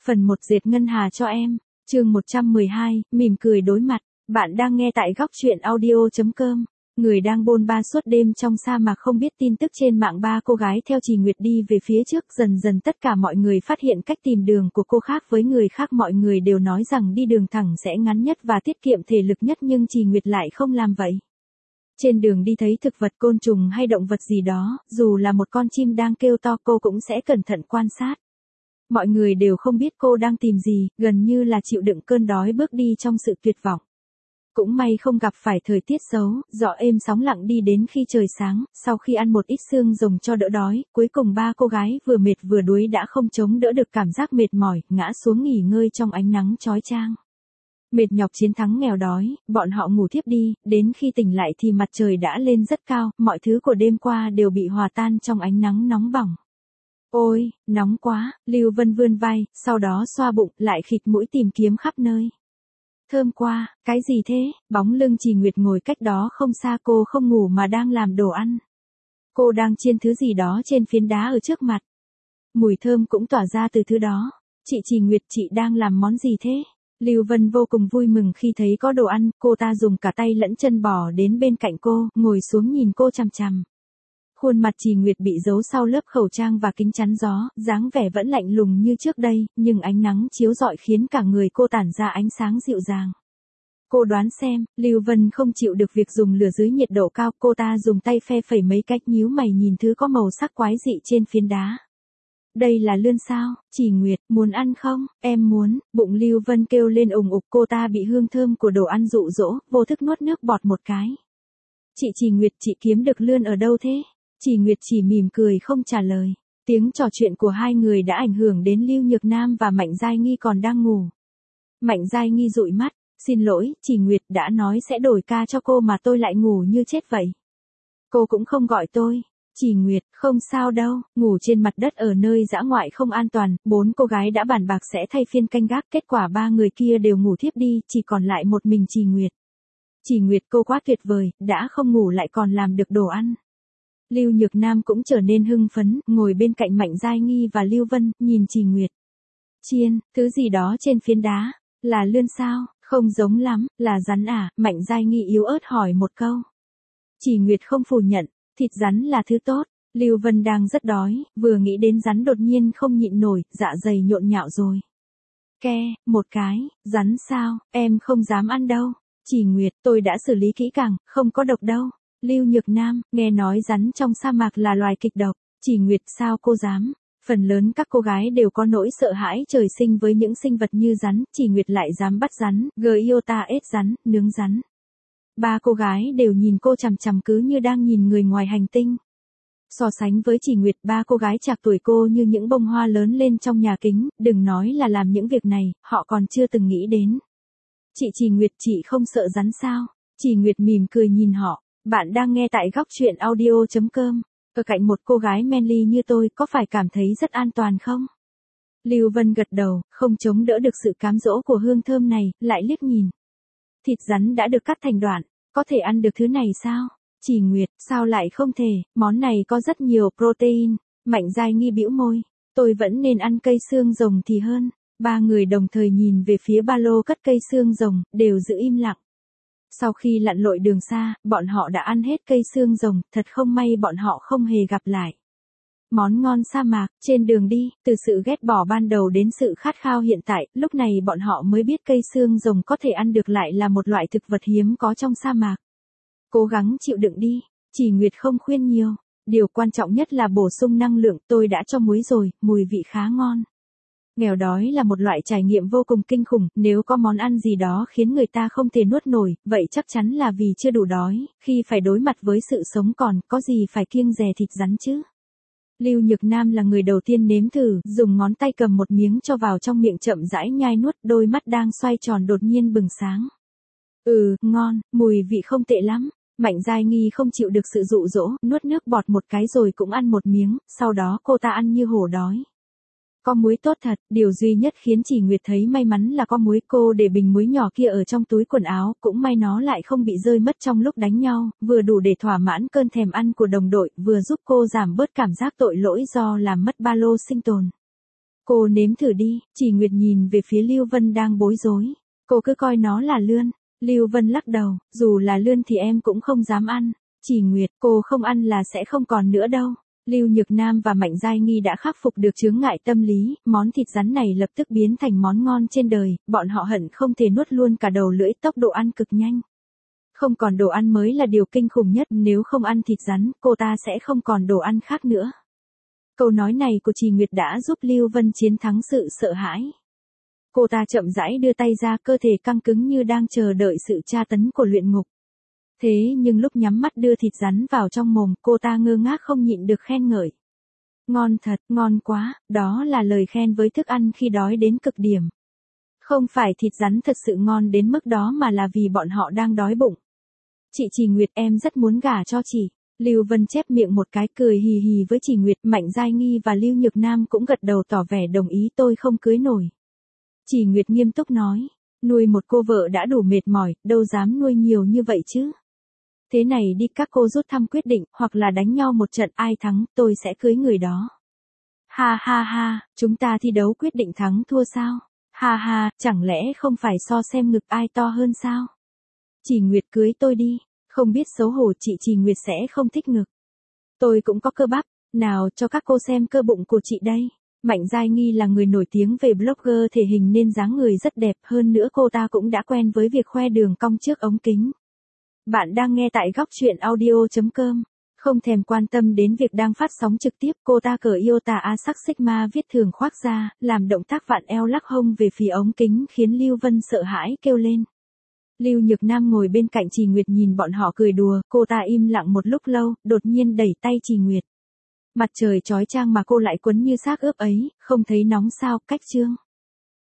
Phần 1 dệt ngân hà cho em, chương 112, mỉm cười đối mặt. Bạn đang nghe tại góc truyện audio.com. Người đang bôn ba suốt đêm trong sa mạc không biết tin tức trên mạng. Ba cô gái theo Trì Nguyệt đi về phía trước, dần dần tất cả mọi người phát hiện cách tìm đường của cô khác với người khác. Mọi người đều nói rằng đi đường thẳng sẽ ngắn nhất và tiết kiệm thể lực nhất, nhưng Trì Nguyệt lại không làm vậy. Trên đường đi thấy thực vật, côn trùng hay động vật gì đó, dù là một con chim đang kêu to, cô cũng sẽ cẩn thận quan sát. Mọi người đều không biết cô đang tìm gì, gần như là chịu đựng cơn đói bước đi trong sự tuyệt vọng. Cũng may không gặp phải thời tiết xấu, gió êm sóng lặng đi đến khi trời sáng. Sau khi ăn một ít xương rồng cho đỡ đói, cuối cùng ba cô gái vừa mệt vừa đuối đã không chống đỡ được cảm giác mệt mỏi, ngã xuống nghỉ ngơi trong ánh nắng chói chang. Mệt nhọc chiến thắng nghèo đói, bọn họ ngủ thiếp đi, đến khi tỉnh lại thì mặt trời đã lên rất cao, mọi thứ của đêm qua đều bị hòa tan trong ánh nắng nóng bỏng. Ôi, nóng quá, Lưu Vân vươn vai, sau đó xoa bụng, lại khịt mũi tìm kiếm khắp nơi. Thơm quá, cái gì thế? Bóng lưng Trì Nguyệt ngồi cách đó không xa, cô không ngủ mà đang làm đồ ăn. Cô đang chiên thứ gì đó trên phiến đá ở trước mặt. Mùi thơm cũng tỏa ra từ thứ đó. Chị Trì Nguyệt, chị đang làm món gì thế? Lưu Vân vô cùng vui mừng khi thấy có đồ ăn, cô ta dùng cả tay lẫn chân bò đến bên cạnh cô, ngồi xuống nhìn cô chằm chằm. Khuôn mặt Trì Nguyệt bị giấu sau lớp khẩu trang và kính chắn gió, dáng vẻ vẫn lạnh lùng như trước đây, nhưng ánh nắng chiếu rọi khiến cả người cô tản ra ánh sáng dịu dàng. Cô đoán xem, Lưu Vân không chịu được việc dùng lửa dưới nhiệt độ cao, cô ta dùng tay phe phẩy mấy cách, nhíu mày nhìn thứ có màu sắc quái dị trên phiến đá. Đây là lươn sao? Trì Nguyệt, muốn ăn không? Em muốn. Bụng Lưu Vân kêu lên ùng ục, cô ta bị hương thơm của đồ ăn dụ dỗ, vô thức nuốt nước bọt một cái. Chị Trì Nguyệt, chị kiếm được lươn ở đâu thế? Trì Nguyệt chỉ mỉm cười không trả lời. Tiếng trò chuyện của hai người đã ảnh hưởng đến Lưu Nhược Nam và Mạnh Giai Nghi còn đang ngủ. Mạnh Giai Nghi dụi mắt, xin lỗi, Trì Nguyệt đã nói sẽ đổi ca cho cô mà tôi lại ngủ như chết vậy. Cô cũng không gọi tôi. Trì Nguyệt, không sao đâu, ngủ trên mặt đất ở nơi dã ngoại không an toàn, bốn cô gái đã bàn bạc sẽ thay phiên canh gác, kết quả ba người kia đều ngủ thiếp đi, chỉ còn lại một mình Trì Nguyệt. Trì Nguyệt, cô quá tuyệt vời, đã không ngủ lại còn làm được đồ ăn. Lưu Nhược Nam cũng trở nên hưng phấn, ngồi bên cạnh Mạnh Giai Nghi và Lưu Vân, nhìn Trì Nguyệt. Chiên, thứ gì đó trên phiến đá, là lươn sao? Không giống lắm, là rắn à? Mạnh Giai Nghi yếu ớt hỏi một câu. Trì Nguyệt không phủ nhận, thịt rắn là thứ tốt. Lưu Vân đang rất đói, vừa nghĩ đến rắn đột nhiên không nhịn nổi, dạ dày nhộn nhạo rồi. Một cái, rắn sao? Em không dám ăn đâu. Trì Nguyệt, tôi đã xử lý kỹ càng, không có độc đâu. Lưu Nhược Nam, nghe nói rắn trong sa mạc là loài kịch độc. Trì Nguyệt, sao cô dám? Phần lớn các cô gái đều có nỗi sợ hãi trời sinh với những sinh vật như rắn, Trì Nguyệt lại dám bắt rắn, Giota ết rắn, nướng rắn. Ba cô gái đều nhìn cô chằm chằm cứ như đang nhìn người ngoài hành tinh. So sánh với Trì Nguyệt, ba cô gái trạc tuổi cô như những bông hoa lớn lên trong nhà kính, đừng nói là làm những việc này, họ còn chưa từng nghĩ đến. Chị Trì Nguyệt, chị không sợ rắn sao? Trì Nguyệt mỉm cười nhìn họ. Bạn đang nghe tại góc truyện audio.com. Ở cạnh một cô gái manly như tôi có phải cảm thấy rất an toàn không? Lưu Vân gật đầu, không chống đỡ được sự cám dỗ của hương thơm này, lại liếc nhìn. Thịt rắn đã được cắt thành đoạn, có thể ăn được thứ này sao? Trì Nguyệt, sao lại không thể, món này có rất nhiều protein. Mạnh Giai Nghi bĩu môi, tôi vẫn nên ăn cây xương rồng thì hơn. Ba người đồng thời nhìn về phía ba lô cất cây xương rồng, đều giữ im lặng. Sau khi lặn lội đường xa, bọn họ đã ăn hết cây xương rồng, thật không may bọn họ không hề gặp lại. Món ngon sa mạc, trên đường đi, từ sự ghét bỏ ban đầu đến sự khát khao hiện tại, lúc này bọn họ mới biết cây xương rồng có thể ăn được lại là một loại thực vật hiếm có trong sa mạc. Cố gắng chịu đựng đi, Trì Nguyệt không khuyên nhiều, điều quan trọng nhất là bổ sung năng lượng, tôi đã cho muối rồi, mùi vị khá ngon. Nghèo đói là một loại trải nghiệm vô cùng kinh khủng, nếu có món ăn gì đó khiến người ta không thể nuốt nổi, vậy chắc chắn là vì chưa đủ đói, khi phải đối mặt với sự sống còn, có gì phải kiêng dè thịt rắn chứ. Lưu Nhược Nam là người đầu tiên nếm thử, dùng ngón tay cầm một miếng cho vào trong miệng chậm rãi nhai nuốt, đôi mắt đang xoay tròn đột nhiên bừng sáng. Ngon, mùi vị không tệ lắm. Mạnh Giai Nghi không chịu được sự dụ dỗ, nuốt nước bọt một cái rồi cũng ăn một miếng, sau đó cô ta ăn như hổ đói. Có muối tốt thật, điều duy nhất khiến Trì Nguyệt thấy may mắn là có muối, cô để bình muối nhỏ kia ở trong túi quần áo, cũng may nó lại không bị rơi mất trong lúc đánh nhau, vừa đủ để thỏa mãn cơn thèm ăn của đồng đội, vừa giúp cô giảm bớt cảm giác tội lỗi do làm mất ba lô sinh tồn. Cô nếm thử đi, Chỉ Nguyệt nhìn về phía Lưu Vân đang bối rối. Cô cứ coi nó là lươn. Lưu Vân lắc đầu, dù là lươn thì em cũng không dám ăn. Chỉ Nguyệt, cô không ăn là sẽ không còn nữa đâu. Lưu Nhược Nam và Mạnh Giai Nghi đã khắc phục được chướng ngại tâm lý, món thịt rắn này lập tức biến thành món ngon trên đời, bọn họ hận không thể nuốt luôn cả đầu lưỡi, tốc độ ăn cực nhanh. Không còn đồ ăn mới là điều kinh khủng nhất, nếu không ăn thịt rắn, cô ta sẽ không còn đồ ăn khác nữa. Câu nói này của Chỉ Nguyệt đã giúp Lưu Vân chiến thắng sự sợ hãi. Cô ta chậm rãi đưa tay ra, cơ thể căng cứng như đang chờ đợi sự tra tấn của luyện ngục. Thế nhưng lúc nhắm mắt đưa thịt rắn vào trong mồm, cô ta ngơ ngác không nhịn được khen ngợi. Ngon thật, ngon quá, đó là lời khen với thức ăn khi đói đến cực điểm. Không phải thịt rắn thật sự ngon đến mức đó mà là vì bọn họ đang đói bụng. Chị Chỉ Nguyệt, em rất muốn gả cho chị. Lưu Vân chép miệng một cái cười hì hì với Chỉ Nguyệt, Mạnh Giai Nghi và Lưu Nhược Nam cũng gật đầu tỏ vẻ đồng ý. Tôi không cưới nổi. Chỉ Nguyệt nghiêm túc nói, nuôi một cô vợ đã đủ mệt mỏi, đâu dám nuôi nhiều như vậy chứ. Thế này đi, các cô rút thăm quyết định, hoặc là đánh nhau một trận, ai thắng, tôi sẽ cưới người đó. Ha ha ha, chúng ta thi đấu quyết định thắng thua sao? Ha ha, chẳng lẽ không phải so xem ngực ai to hơn sao? Chỉ Nguyệt, cưới tôi đi. Không biết xấu hổ, chị Chỉ Nguyệt sẽ không thích ngực. Tôi cũng có cơ bắp, nào cho các cô xem cơ bụng của chị đây. Mạnh Giai Nghi là người nổi tiếng về blogger thể hình nên dáng người rất đẹp, hơn nữa cô ta cũng đã quen với việc khoe đường cong trước ống kính. Bạn đang nghe tại góc truyện audio.com. Không thèm quan tâm đến việc đang phát sóng trực tiếp, cô ta cởi Iota Asac Sigma viết thường khoác ra, làm động tác vặn eo lắc hông về phía ống kính khiến Lưu Vân sợ hãi kêu lên. Lưu Nhược Nam ngồi bên cạnh Chỉ Nguyệt nhìn bọn họ cười đùa, cô ta im lặng một lúc lâu, đột nhiên đẩy tay Chỉ Nguyệt. Mặt trời chói chang mà cô lại quấn như xác ướp ấy, không thấy nóng sao, cách chương.